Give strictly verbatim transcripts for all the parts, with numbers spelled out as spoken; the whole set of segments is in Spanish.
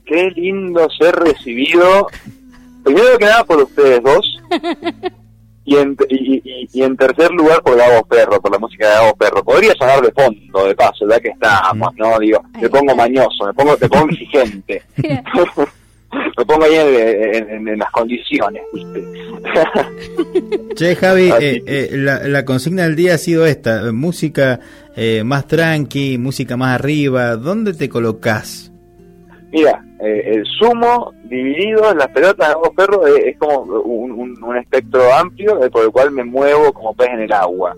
qué lindo ser recibido, primero que nada por ustedes dos, y en, y, y, y en tercer lugar por Gabo Ferro, por la música de Gabo Ferro. Podría sonar de fondo, de paso, ya que estamos, ¿no? Digo, me pongo mañoso, me pongo, me pongo exigente. Me pongo ahí en, en, en, en las condiciones, ¿viste? Che, Javi, eh, eh, la, la consigna del día ha sido esta, música eh, más tranqui, música más arriba, ¿dónde te colocás? Mira, eh, el sumo dividido en las pelotas de Gabo Ferro es, es como un, un, un espectro amplio eh, por el cual me muevo como pez en el agua.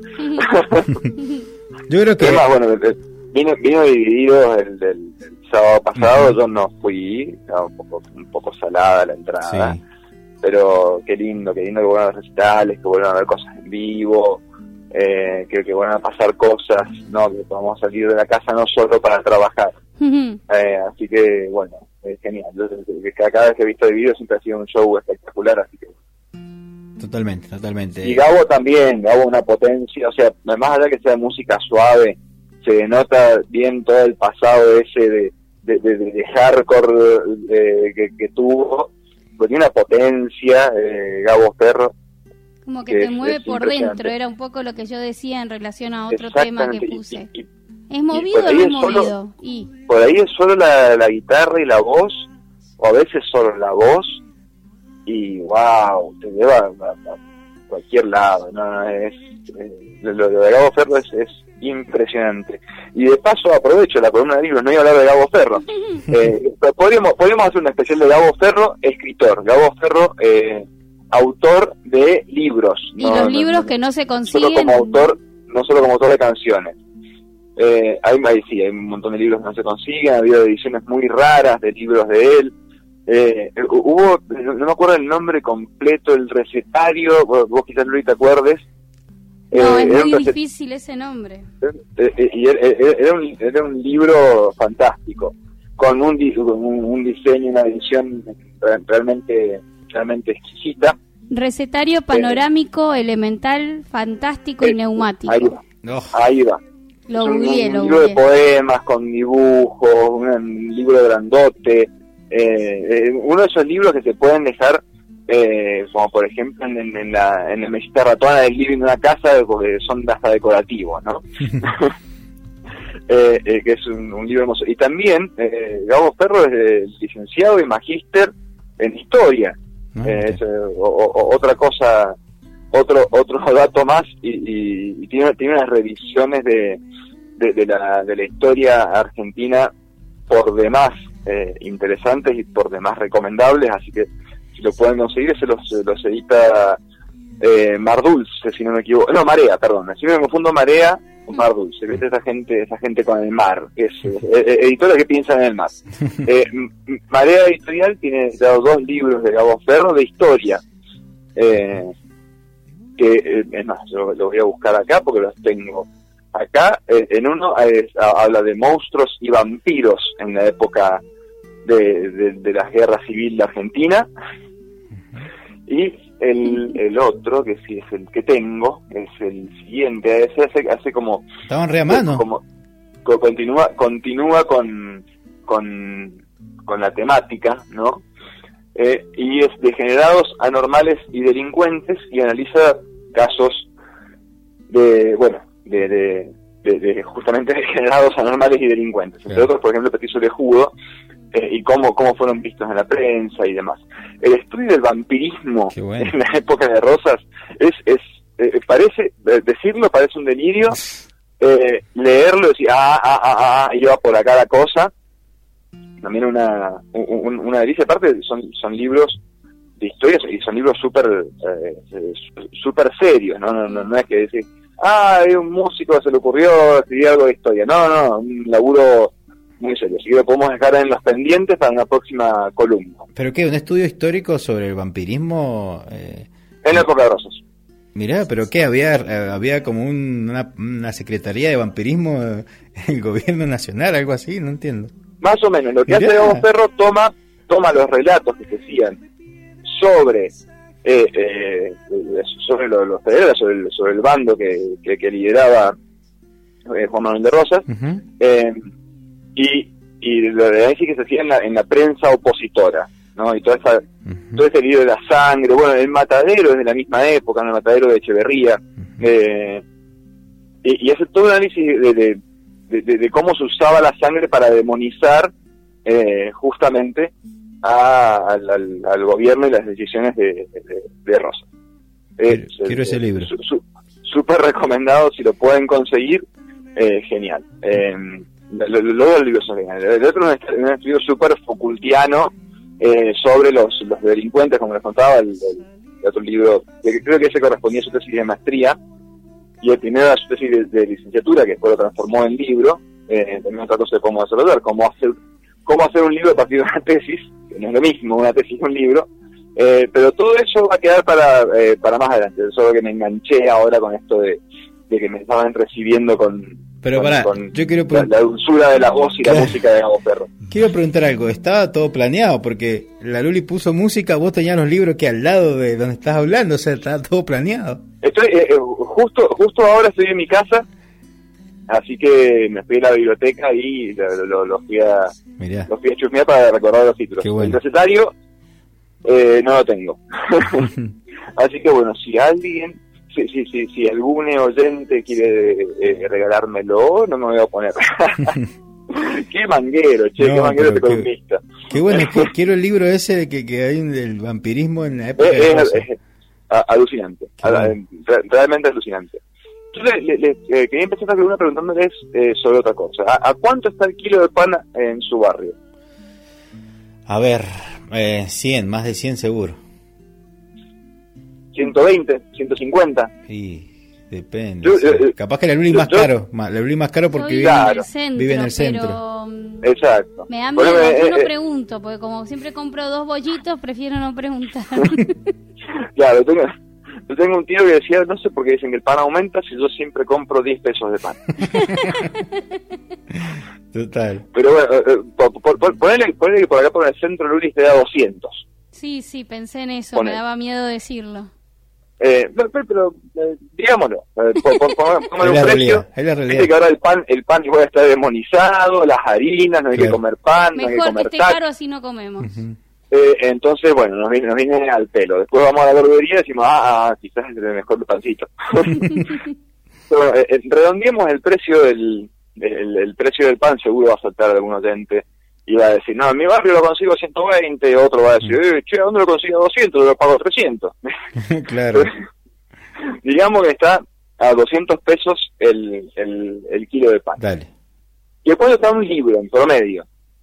Yo creo que... Además, bueno, vino, vino dividido el, el, el sábado pasado, uh-huh. Yo no fui, no, un, poco, un poco salada la entrada, sí. Pero qué lindo, qué lindo que vuelvan a ver recitales, que vuelvan a ver cosas en vivo, eh, que, que vuelvan a pasar cosas, no, que podamos salir de la casa no solo para trabajar. Uh-huh. Eh, así que, bueno, es genial. Yo, cada vez que he visto el video siempre ha sido un show espectacular, así que... Totalmente, totalmente. Y Gabo también, Gabo una potencia, o sea, más allá que sea música suave, se nota bien todo el pasado ese de, de, de, de hardcore eh, que, que tuvo, pues tiene una potencia, eh, Gabo Ferro. Como que, que te es, mueve es por dentro, era un poco lo que yo decía en relación a otro tema que puse. Y, y, ¿Es movido o no es movido? Solo, y... Por ahí es solo la, la guitarra y la voz, o a veces solo la voz, y wow, te lleva a, a cualquier lado, no, es, eh, lo, lo de Gabo Ferro es, es impresionante. Y de paso aprovecho la columna de libros, no iba a hablar de Gabo Ferro. eh, podríamos, podríamos hacer una especial de Gabo Ferro, escritor, Gabo Ferro, eh, autor de libros. Y no, los libros no, que no se consiguen. Solo como autor, no solo como autor de canciones. Eh, hay, hay, sí, hay un montón de libros que no se consiguen, ha habido ediciones muy raras de libros de él. Eh, hubo, no me acuerdo el nombre completo, el recetario, vos, vos quizás Luis te acuerdes. No, eh, es muy recet... difícil ese nombre. Eh, eh, y era, era, un, era un libro fantástico, con un, un, un diseño, una edición realmente, realmente exquisita. Recetario panorámico, eh, elemental, fantástico eh, y neumático. Ahí va, no. ahí va. Lo un, googleé, un lo libro googleé. de poemas con dibujos, un, un libro grandote. Eh, eh, uno de esos libros que se pueden dejar, eh, como por ejemplo en, en, en la en la mesita ratona del living de una casa, porque son hasta decorativos, ¿no? eh, eh, que es un, un libro hermoso. Y también eh, Gabo Ferro es eh, licenciado y magíster en historia. Ah, eh, okay. es, eh, o, o, otra cosa, otro otro dato más, y, y, y tiene, tiene unas revisiones de, de, de, la, de la historia argentina por demás eh, interesantes y por demás recomendables, así que si lo pueden conseguir, se los, los edita eh, Mar Dulce, si no me equivoco, no, Marea, perdón, si me confundo Marea o Mar Dulce, ¿viste? Esa gente, esa gente con el mar, que es eh, editora que piensa en el mar. Eh, Marea Editorial tiene dos libros de Gabo Ferro de historia, eh, que eh, es más, yo lo voy a buscar acá porque los tengo acá. Eh, en uno es, habla de monstruos y vampiros en la época de, de, de la guerra civil de Argentina, y el, el otro, que sí es el que tengo, es el siguiente, ese hace, hace como... Estaban re a mano. Como, como, continúa, continúa con, con, con la temática, ¿no? Eh, y es degenerados, anormales y delincuentes, y analiza casos de, bueno, de, de, de, de justamente degenerados, anormales y delincuentes. Entre otros, por ejemplo, Petiso de Judo, eh, y cómo, cómo fueron vistos en la prensa y demás. El estudio del vampirismo bueno. en la época de Rosas es, es eh, parece, eh, decirlo parece un delirio, eh, leerlo y decir, ah, ah, ah, ah, y va por acá la cosa, también una, un, una delicia. Aparte son, son libros de historias y son libros súper eh, súper serios, ¿no? No, no, no es que decir, ah, hay un músico que se le ocurrió escribir algo de historia. No, no, un laburo muy serio. Así que lo podemos dejar en los pendientes para una próxima columna. ¿Pero qué? ¿Un estudio histórico sobre el vampirismo? Eh... En la época de Rosas. Mirá, ¿pero qué? ¿Había eh, había como un, una, una secretaría de vampirismo en el gobierno nacional, algo así? No entiendo. Más o menos. Lo que Mirá. hace Gabo Ferro, toma, toma los relatos que se hacían sobre... Eh, eh, sobre los, los federales, sobre el, sobre el bando que, que, que lideraba eh, Juan Manuel de Rosas, uh-huh. eh, y y el análisis que se hacía en la, en la prensa opositora, ¿no? Y toda esa, uh-huh. todo ese lío de la sangre, bueno, el Matadero es de la misma época, ¿no? El Matadero de Echeverría, uh-huh. eh, y, y hace todo un análisis de, de, de, de, de cómo se usaba la sangre para demonizar eh, justamente a, al, al, al gobierno y las decisiones de, de, de Rosas. Quiero, eh, quiero ese libro. Su, su, súper recomendado, si lo pueden conseguir, eh, genial. Eh, luego los libros son geniales. El otro es un estudio súper Foucaultiano eh, sobre los, los delincuentes, como les contaba, el, el, el otro libro, que creo que ese correspondía a su tesis de maestría, y el primero a su tesis de, de licenciatura, que después lo transformó en libro. Eh, también otra cosa de cómo desarrollar, cómo hacer, cómo hacer un libro a partir de una tesis, que no es lo mismo una tesis que un libro. Eh, pero todo eso va a quedar para eh, para más adelante. Solo que me enganché ahora con esto de, de que me estaban recibiendo con, pero con, pará, con yo quiero la, la dulzura de la voz y la música de Gabo Ferro. Quiero preguntar algo, estaba todo planeado, porque la Luli puso música, vos tenías los libros que al lado de donde estás hablando, o sea, estaba todo planeado. Estoy eh, eh, justo justo ahora estoy en mi casa, así que me fui a la biblioteca y lo, lo, lo fui a Mirá. lo fui a chusmear para recordar los títulos. Qué bueno. El recetario Eh, no lo tengo. Así que bueno, si alguien, si si si, si algún oyente quiere eh, regalármelo, no me voy a oponer. Qué manguero, che, no, qué manguero este columnista. Qué bueno, es que quiero el libro ese de que, que hay del vampirismo en la época. Es, de es, es, es alucinante, bueno. Realmente alucinante. Entonces, le, le, eh, quería empezar la pregunta preguntándoles eh, sobre otra cosa. ¿A, ¿A cuánto está el kilo de pan en su barrio? A ver, eh, cien, más de cien seguro. ciento veinte, ciento cincuenta. Sí, depende. Yo, o sea, eh, capaz que la Luli más yo, caro, la Luli más caro porque vive, claro. en el centro, vive en el centro. Pero... Exacto. Me da miedo, bueno, yo eh, no eh, pregunto, porque como siempre compro dos bollitos, prefiero no preguntar. Claro, tengo, yo tengo un tío que decía, no sé por qué dicen que el pan aumenta si yo siempre compro diez pesos de pan. Total. Pero bueno, eh, por, por, por, ponele, ponele que por acá por el centro Luli te da doscientos. Sí, sí, pensé en eso, ponele. Me daba miedo decirlo. Eh, pero, pero, pero eh, digámoslo, eh, por, por, por, por un precio. Es la realidad. Dice que ahora el pan, el pan igual está demonizado, las harinas, no hay claro. que comer pan, mejor no hay que comer que esté caro, así no comemos. Uh-huh. Eh, entonces, bueno, nos viene, nos viene al pelo. Después vamos a la verdulería y decimos, ah, ah quizás es el mejor pancito. Pero, eh, redondeemos el precio del el, el precio del pan, seguro va a saltar algún oyente y va a decir, no, en mi barrio lo consigo a ciento veinte, otro va a decir, eh, che, ¿a dónde lo consigo a doscientos? Lo pago a trescientos. Claro. Digamos que está a doscientos pesos el, el, el kilo de pan. Dale. ¿Y cuánto está un libro en promedio?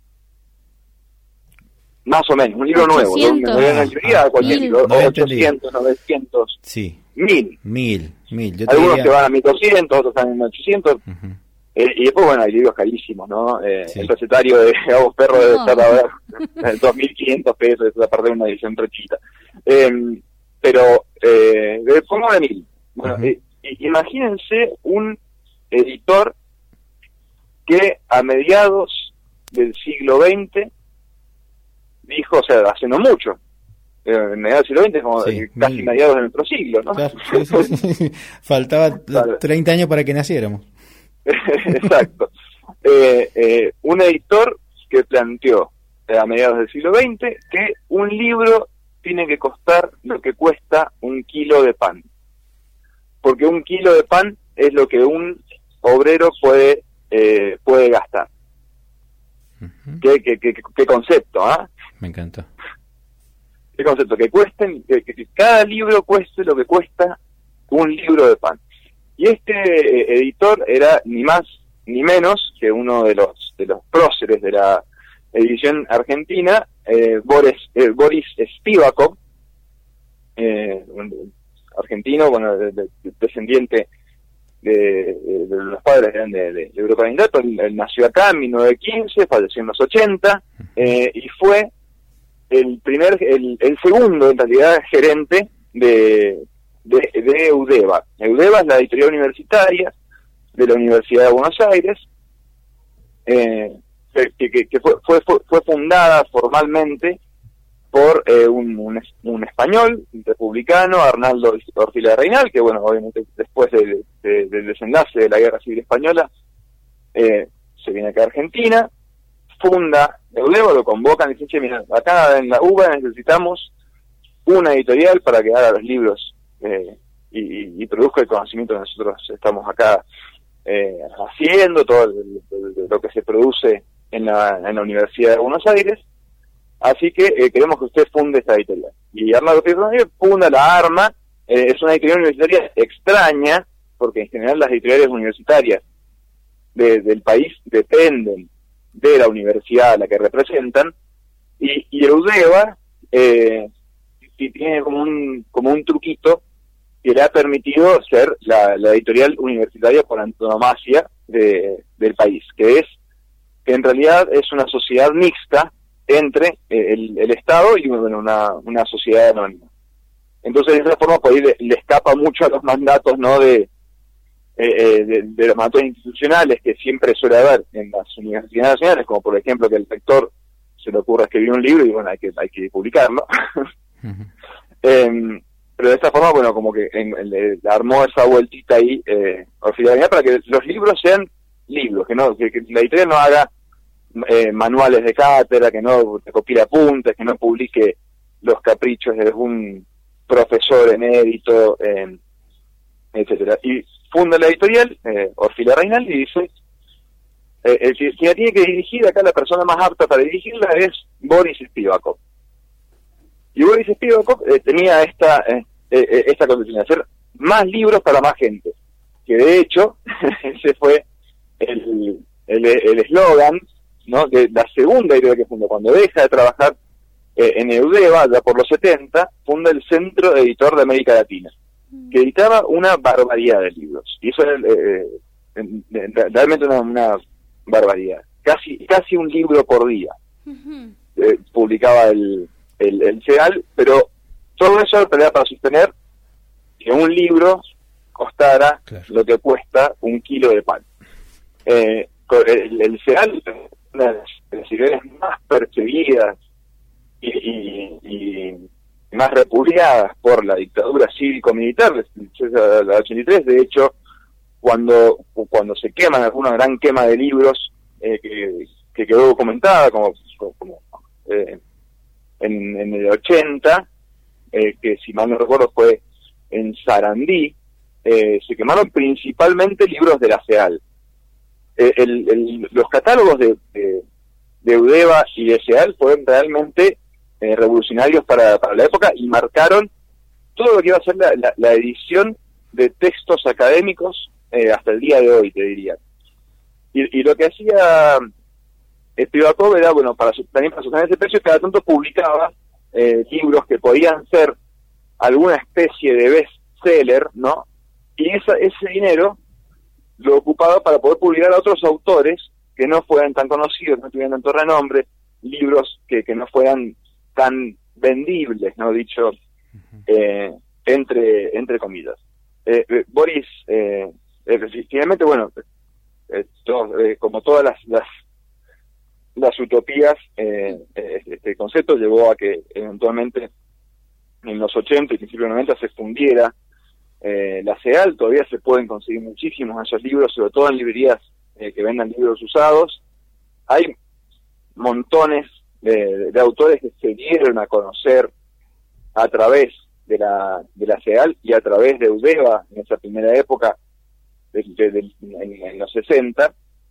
Más o menos, un libro ochocientos. Nuevo. No, no, ah, cualquier libro, no ochocientos, novecientos, sí. mil. Mil, mil. Yo Algunos diría... que van a mil doscientos, otros están en ochocientos. Uh-huh. Eh, y después, bueno, hay libros carísimos, ¿no? Eh, sí. El recetario de Gabo Ferro debe estar ahora en dos mil quinientos pesos, es aparte de una edición rechita. Eh, pero, eh, pongo de mil. Bueno, uh-huh. eh, imagínense un editor que a mediados del siglo veinte dijo, o sea, hace no mucho, eh, en mediados del siglo veinte, como sí, casi mil. Mediados de nuestro siglo, ¿no? Claro, sí, sí, sí. Faltaba claro. treinta años para que naciéramos. Exacto. Eh, eh, un editor que planteó eh, a mediados del siglo veinte que un libro tiene que costar lo que cuesta un kilo de pan. Porque un kilo de pan es lo que un obrero puede eh, puede gastar. Uh-huh. ¿Qué, qué, qué, qué concepto, ah? ¿eh? Me encantó. ¿Qué concepto? Que cuesten, que, que cada libro cueste lo que cuesta un libro de pan. Y este eh, editor era ni más ni menos que uno de los de los próceres de la edición argentina, eh, Boris, eh, Boris Spivakov, eh, un argentino, bueno, de, de, de, descendiente de, de, de los padres eran de, de, de Europa Oriental, él, él nació acá en mil novecientos quince, falleció en los ochenta, eh, y fue el primer, el, el segundo en realidad gerente de De, de Eudeva. Eudeva es la editorial universitaria de la Universidad de Buenos Aires, eh, que, que, que fue, fue, fue fundada formalmente por eh, un, un, un español, un republicano, Arnaldo Orfila de Reinal, que bueno, obviamente después de, de, del desenlace de la Guerra Civil Española, eh, se viene acá a Argentina, funda Eudeva, lo convocan y dicen, che, mira, acá en la U B A necesitamos una editorial para que haga los libros eh, y, y, y produzca el conocimiento que nosotros estamos acá eh, haciendo, todo el, el, lo que se produce en la, en la Universidad de Buenos Aires, así que eh, queremos que usted funde esta editorial. Y Armando Fernández funda, la arma, eh, es una editorial universitaria extraña, porque en general las editoriales universitarias de, del país dependen de la universidad a la que representan, y, y Eudeva eh, y tiene como un como un truquito que le ha permitido ser la, la editorial universitaria por antonomasia de, del país, que es que en realidad es una sociedad mixta entre el, el Estado y bueno, una, una sociedad anónima. Entonces, de esa forma, por ahí le, le escapa mucho a los mandatos, ¿no?, de, eh, de, de los mandatos institucionales que siempre suele haber en las universidades nacionales, como por ejemplo que el rector se le ocurra escribir un libro y bueno, hay que hay que publicarlo. Uh-huh. eh, pero de esta forma, bueno, como que en, en, le armó esa vueltita ahí, eh, para que los libros sean libros, que no que, que la editorial no haga eh, manuales de cátedra, que no copie apuntes, que no publique los caprichos de algún profesor emérito, eh, etcétera. Y funda la editorial, eh, Orfila Reinaldi, y dice, eh, el que, que la tiene que dirigir acá, la persona más apta para dirigirla es Boris Spivakov. Y Boris Spivakov eh, tenía esta eh, eh, esta condición de hacer más libros para más gente, que de hecho ese fue el el eslogan, ¿no?, de la segunda editorial que fundó. Cuando deja de trabajar eh, en Eudeva, ya por los setenta, funda el Centro Editor de América Latina, que editaba una barbaridad de libros, y eso era eh, eh, realmente una, una barbaridad, casi casi un libro por día. Uh-huh. eh, publicaba el, el, el CEAL, pero todo eso era para sostener que un libro costara, claro, lo que cuesta un kilo de pan. Eh, el, el CEAL, una de las ideas más perseguidas y, y, y más repudiadas por la dictadura cívico-militar de la ochenta y tres. De hecho, cuando cuando se queman, alguna gran quema de libros eh, que, que quedó documentada, como, como eh, en, en el ochenta, eh, que si mal no recuerdo fue en Sarandí, eh, se quemaron principalmente libros de la CEAL. Eh, el, el, los catálogos de, de, de Eudeva y de CEAL fueron realmente eh, revolucionarios para, para la época y marcaron todo lo que iba a ser la, la, la edición de textos académicos eh, hasta el día de hoy, te diría. Y, y lo que hacía Spivakov era, bueno, para también para sostener ese precio, cada tanto publicaba eh, libros que podían ser alguna especie de bestseller, ¿no? Y esa, ese dinero lo ocupaba para poder publicar a otros autores que no fueran tan conocidos, no tuvieran tanto renombre, libros que, que no fueran tan vendibles, ¿no? Dicho eh, entre entre comillas. Eh, eh, Boris, eh, efectivamente, bueno, eh, todo, eh, como todas las las, las utopías, eh, este concepto llevó a que eventualmente en los ochenta y principios de los noventa se fundiera eh, la CEAL. Todavía se pueden conseguir muchísimos de esos libros, sobre todo en librerías eh, que vendan libros usados. Hay montones de, de autores que se dieron a conocer a través de la de la CEAL y a través de Eudeva en esa primera época, de, de, de, en, en los sesenta,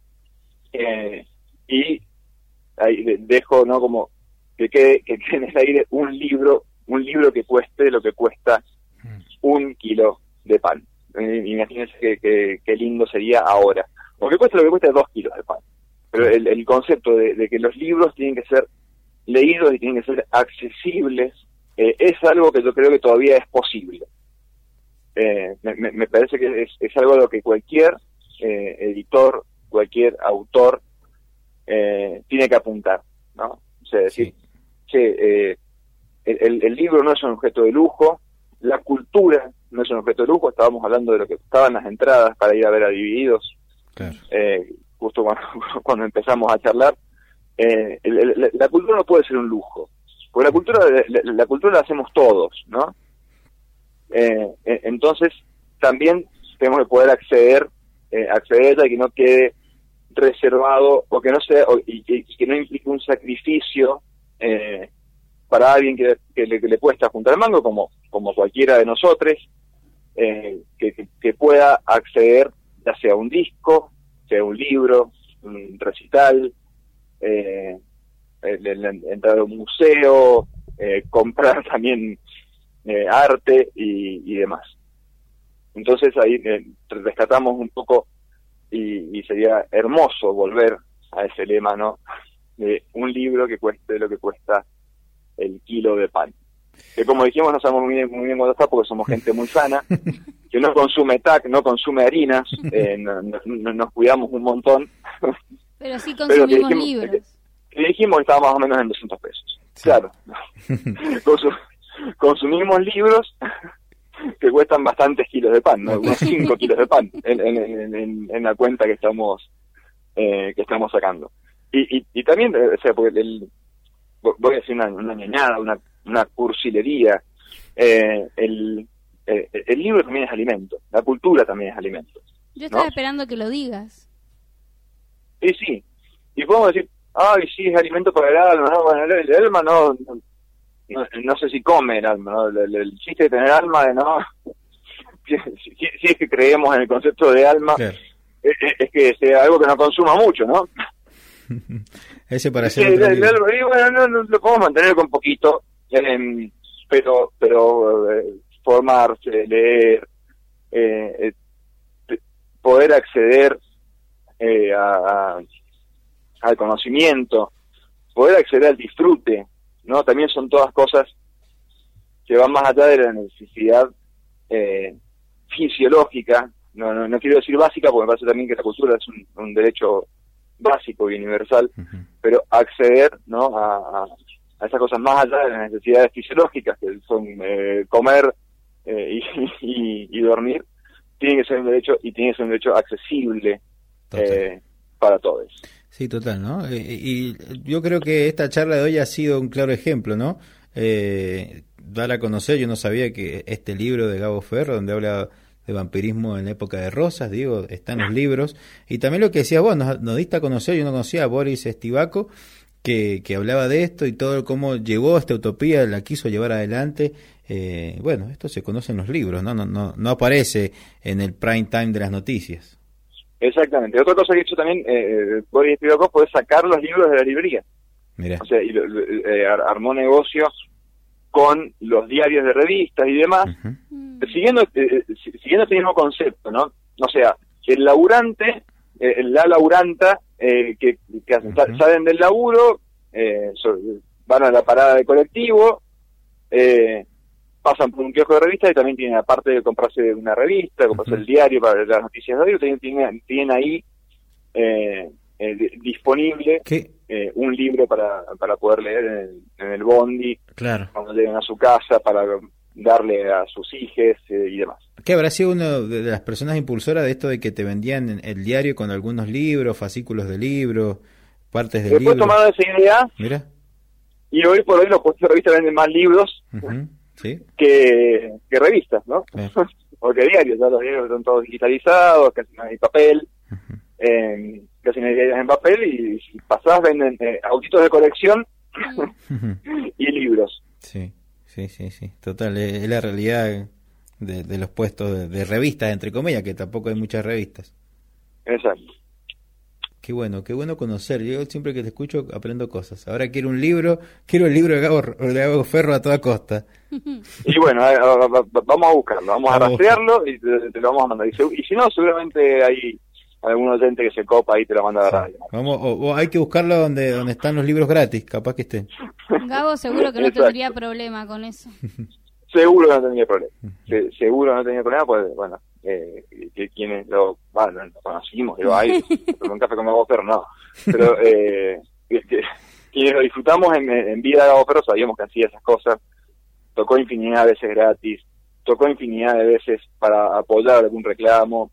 eh, y ahí dejo, ¿no?, como que quede, que quede en el aire un libro un libro que cueste lo que cuesta un kilo de pan. Eh, imagínense que, que, que lindo sería ahora. O que cuesta lo que cuesta dos kilos de pan. Pero el, el concepto de, de que los libros tienen que ser leídos y tienen que ser accesibles, eh, es algo que yo creo que todavía es posible. Eh, me, me parece que es, es algo a lo que cualquier eh, editor, cualquier autor eh, tiene que apuntar, ¿no? O sea, decir, sí. che, eh, el, el libro no es un objeto de lujo, la cultura no es un objeto de lujo. Estábamos hablando de lo que costaban las entradas para ir a ver a Divididos, claro. eh, justo cuando, cuando empezamos a charlar. Eh, el, el, la cultura no puede ser un lujo, porque la cultura la, la cultura la hacemos todos, ¿no? Eh, eh, entonces también tenemos que poder acceder, eh, acceder a ella y que no quede reservado o que no sea o, y, y que no implique un sacrificio eh, para alguien que, que, le, que le cuesta juntar el mango, como como cualquiera de nosotros, eh, que, que, que pueda acceder ya sea a un disco, sea un libro, un recital, eh, el, el, el, entrar a un museo, eh, comprar también eh, arte y, y demás. Entonces ahí eh, rescatamos un poco y, y sería hermoso volver a ese lema, ¿no? De un libro que cueste lo que cuesta el kilo de pan. Que como dijimos no sabemos muy bien, muy bien cuándo está porque somos gente muy sana, que no consume T A C, no consume harinas, eh, no, no, no, nos cuidamos un montón. Pero sí consumimos Pero que dijimos, libros. Que, que dijimos que estaba más o menos en doscientos pesos. Sí. Claro. Consum, consumimos libros que cuestan bastantes kilos de pan, ¿no? Unos cinco kilos de pan en, en, en, en la cuenta que estamos eh, que estamos sacando. Y, y, y también, o sea, porque el, voy a decir una, una ñañada, una, una cursilería, eh, el, eh, el libro también es alimento, la cultura también es alimento. Yo estaba ¿no? esperando que lo digas. Sí, sí, y podemos decir, ay, sí, es alimento para el alma, no, bueno, el, el alma no, no, no, no sé si come el alma, ¿no? El, el chiste de tener alma, no, si, si, si es que creemos en el concepto de alma, claro. es, es que sea algo que no consuma mucho, ¿no? Ese para hacer el, el, el, bueno, no, no, lo podemos mantener con poquito, eh, pero pero eh, formarse, leer, eh, eh, poder acceder eh, a, a, al conocimiento, poder acceder al disfrute, ¿no? También son todas cosas que van más allá de la necesidad eh, fisiológica, no, no, no quiero decir básica porque me parece también que la cultura es un, un derecho básico y universal, uh-huh. pero acceder, ¿no? a, a, a esas cosas más allá de las necesidades fisiológicas que son eh, comer eh, y, y, y dormir, tiene que ser un derecho y tiene que ser un derecho accesible eh, para todos. Sí, total, ¿no? Eh, y yo creo que esta charla de hoy ha sido un claro ejemplo, ¿no? Eh, dar a conocer, yo no sabía que este libro de Gabo Ferro, donde habla de vampirismo en la época de Rosas, digo, está en los libros, y también lo que decías vos, nos, nos diste a conocer, yo no conocía a Boris Estivaco, que, que hablaba de esto y todo cómo llegó a esta utopía, la quiso llevar adelante. Eh, bueno, esto se conoce en los libros, ¿no? No, no, no aparece en el prime time de las noticias. Exactamente. Otra cosa que he hecho también, eh, Boris Estivaco, fue sacar los libros de la librería. Mirá. O sea, y, eh, armó negocios con los diarios de revistas y demás, uh-huh. siguiendo eh, siguiendo este mismo concepto, ¿no? O sea, el laburante, eh, la laburanta, eh, que, que uh-huh. salen del laburo, eh, so, van a la parada de colectivo, eh, pasan por un kiosco de revistas y también tienen, aparte de comprarse una revista, comprarse uh-huh. el diario para las noticias de hoy, tienen, tienen, tienen ahí eh, eh, disponible eh, un libro para, para poder leer en el, en el bondi, claro. cuando lleguen a su casa, para darle a sus hijos eh, y demás. ¿Qué habrá sido una de las personas impulsoras de esto de que te vendían el diario con algunos libros, fascículos de libros, partes de libros? Después tomaron esa idea. Mira. Y hoy por hoy los puestos de revistas venden más libros uh-huh. ¿Sí? que, que revistas, ¿no? Claro. O que diarios, ya los diarios están todos digitalizados, casi no hay papel, uh-huh. eh, casi no hay diarios en papel, y si pasás venden eh, autitos de colección uh-huh. y libros. Sí, sí, sí, sí, total, es, es la realidad de, de los puestos de, de revistas, entre comillas, que tampoco hay muchas revistas. Exacto. Qué bueno, qué bueno conocer. Yo siempre que te escucho aprendo cosas. Ahora quiero un libro, quiero el libro de Gabo, de Gabo Ferro a toda costa. Y bueno, a, a, a, vamos a buscarlo, vamos, vamos a rastrearlo y te, te lo vamos a mandar. Y, se, y si no, seguramente hay algún oyente que se copa y te lo manda a la radio. Vamos, o, o hay que buscarlo donde donde están los libros gratis, capaz que estén. Gabo seguro que no tendría problema con eso. Seguro que no tendría problema. Se, seguro que no tendría problema, pues bueno, eh, que quienes lo, bueno, lo conocimos, digo, ay, tomé un café con Gabo Ferro, no. Pero eh, que, quienes lo disfrutamos en, en vida de Gabo Ferro sabíamos que hacía esas cosas. Tocó infinidad de veces gratis, tocó infinidad de veces para apoyar algún reclamo,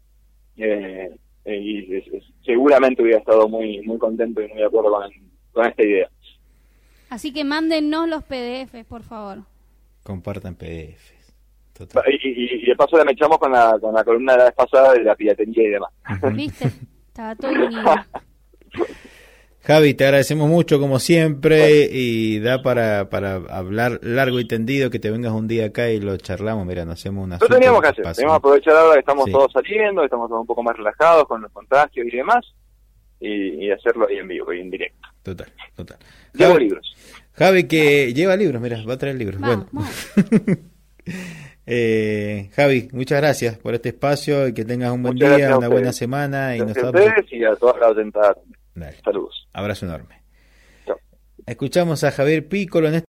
eh, eh, y es, es, seguramente hubiera estado muy muy contento y muy de acuerdo con, con esta idea. Así que mándennos los P D Fs, por favor. Compartan P D Fs. Total. Y, y, y de paso la mechamos con la, con la columna de la vez pasada de la piratería y demás. ¿Viste? Estaba todo inhibido. Javi, te agradecemos mucho como siempre, bueno. Y da para, para hablar largo y tendido, que te vengas un día acá y lo charlamos, mira, nos hacemos una... Lo teníamos que hacer, teníamos que aprovechar ahora que estamos sí. todos saliendo, que estamos todos un poco más relajados con los contagios y demás, y, y hacerlo ahí en vivo y en directo. Total, total. Llevo Javi, libros. Javi que lleva libros, mira, va a traer libros. Vamos, bueno. vamos. eh, Javi, muchas gracias por este espacio y que tengas un buen muchas día, una buena semana. Y gracias a ustedes y a toda la atentada. Dale. Saludos. Abrazo enorme. Chao. Escuchamos a Javier Piccolo en este